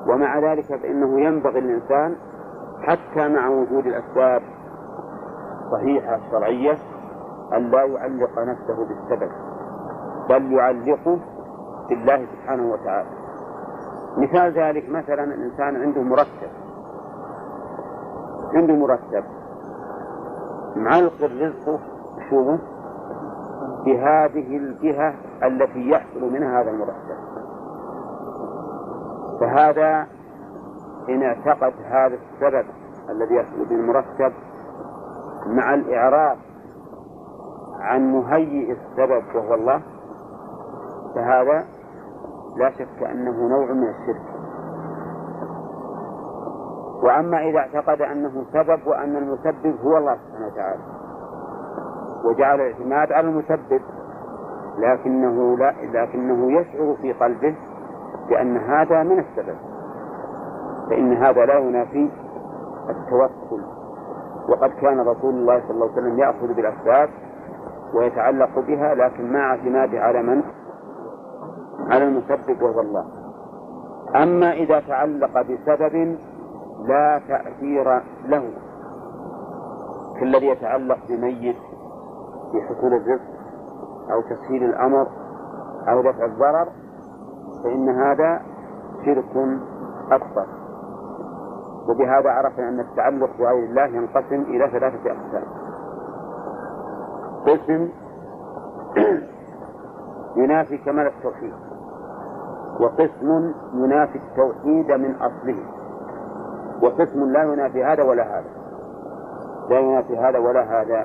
ومع ذلك فإنه ينبغي للإنسان حتى مع وجود الأسباب صحيحة شرعية أن لا يعلق نفسه بالسبب، بل يعلقه بالله سبحانه وتعالى. مثال ذلك مثلا الإنسان عنده مرتب معلق رزقه شوفه بهذه الجهة التي يحصل منها هذا المرتب، فهذا إن اعتقد هذا السبب الذي يحصل به المرتب مع الإعراض عن مهيئ السبب وهو الله، فهذا لا شك أنه نوع من الشرك. وأما إذا اعتقد أنه سبب وأن المسبب هو الله سبحانه وتعالى وجعل الاعتماد على المسبب، لكنه يشعر في قلبه بأن هذا من السبب، فإن هذا لا ينافي التوكل. وقد كان رسول الله صلى الله عليه وسلم يأخذ بالأسباب ويتعلق بها، لكن مع اعتماده على من؟ على المسبب وهو الله. أما إذا تعلق بسبب لا تأثير له كالذي يتعلق بميت بحصول الرزق أو تسهيل الأمر أو دفع الضرر، فإن هذا شرك أكبر. وبهذا عرفنا أن التعلق بغير الله ينقسم إلى 3 أقسام: قسم ينافي كمال التوحيد، وقسم ينافي التوحيد من أصله، وقسم لا ينافي هذا ولا هذا، لا ينافي هذا ولا هذا.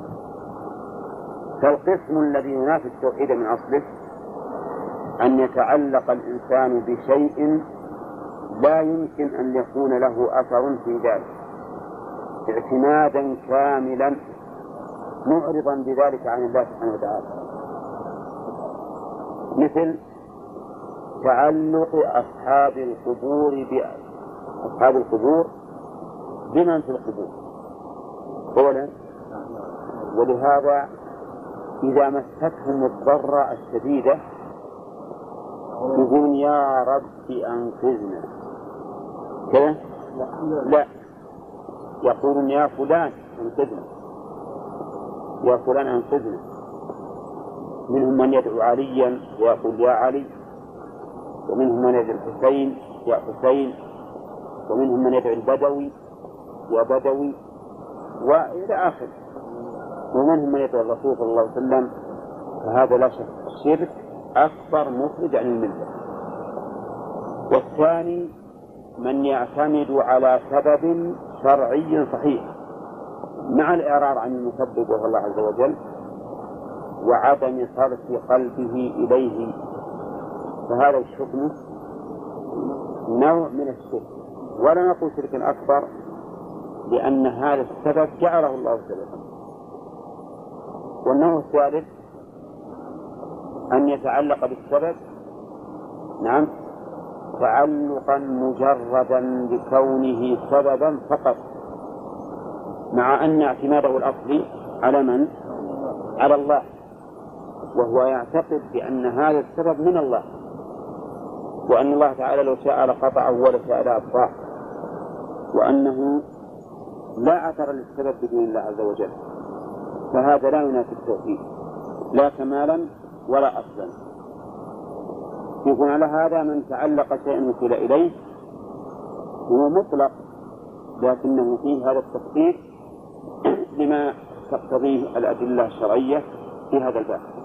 فالقسم الذي ينافي التوحيد من أصله أن يتعلق الإنسان بشيء لا يمكن أن يكون له أثر في ذلك اعتمادا كاملا معرضا بذلك عن الله سبحانه وتعالى، مثل تعلق أصحاب القبور بمن في القبور أولا. ولهذا إذا مستهم الضراء الشديدة يقولون يا رب أنقذنا كذا، لا، يقولون يا فلان أنقذنا، يا فلان أنقذنا. منهم من يدعو عليا ويقول يا علي، ومنهم من يدعو الحسين يا حسين، ومنهم من يدعو البدوي يا بدوي، وإلى آخر، ومنهم من يدعو الرسول صلى الله عليه وسلم. فهذا لا شك شرك أكبر مخرج عن الملة. والثاني من يعتمد على سبب شرعي صحيح مع الإعراض عن المسبب وهو الله عز وجل وعدم صرف قلبه إليه، فهذا الحكم نوع من الشرك، ولا نقول شرك أكبر لأن هذا السبب جعله الله سببا. والنوع الثالث أن يتعلق بالسبب نعم تعلقا مجردا بكونه سببا فقط، مع أن اعتماده الأصلي على من؟ على الله، وهو يعتقد بأن هذا السبب من الله، وأن الله تعالى لو شاء لقطعه ولا شاء لأبقاه، وأنه لا أثر للسبب بدون الله عز وجل. فهذا لا ينافي التوحيد لا كمالا ولا أصلا. يكون على هذا من تعلق شيئا وكل إليه هو مطلق، لكنه فيه هذا التخصيص لما تقتضيه الأدلة الشرعية في هذا الباب.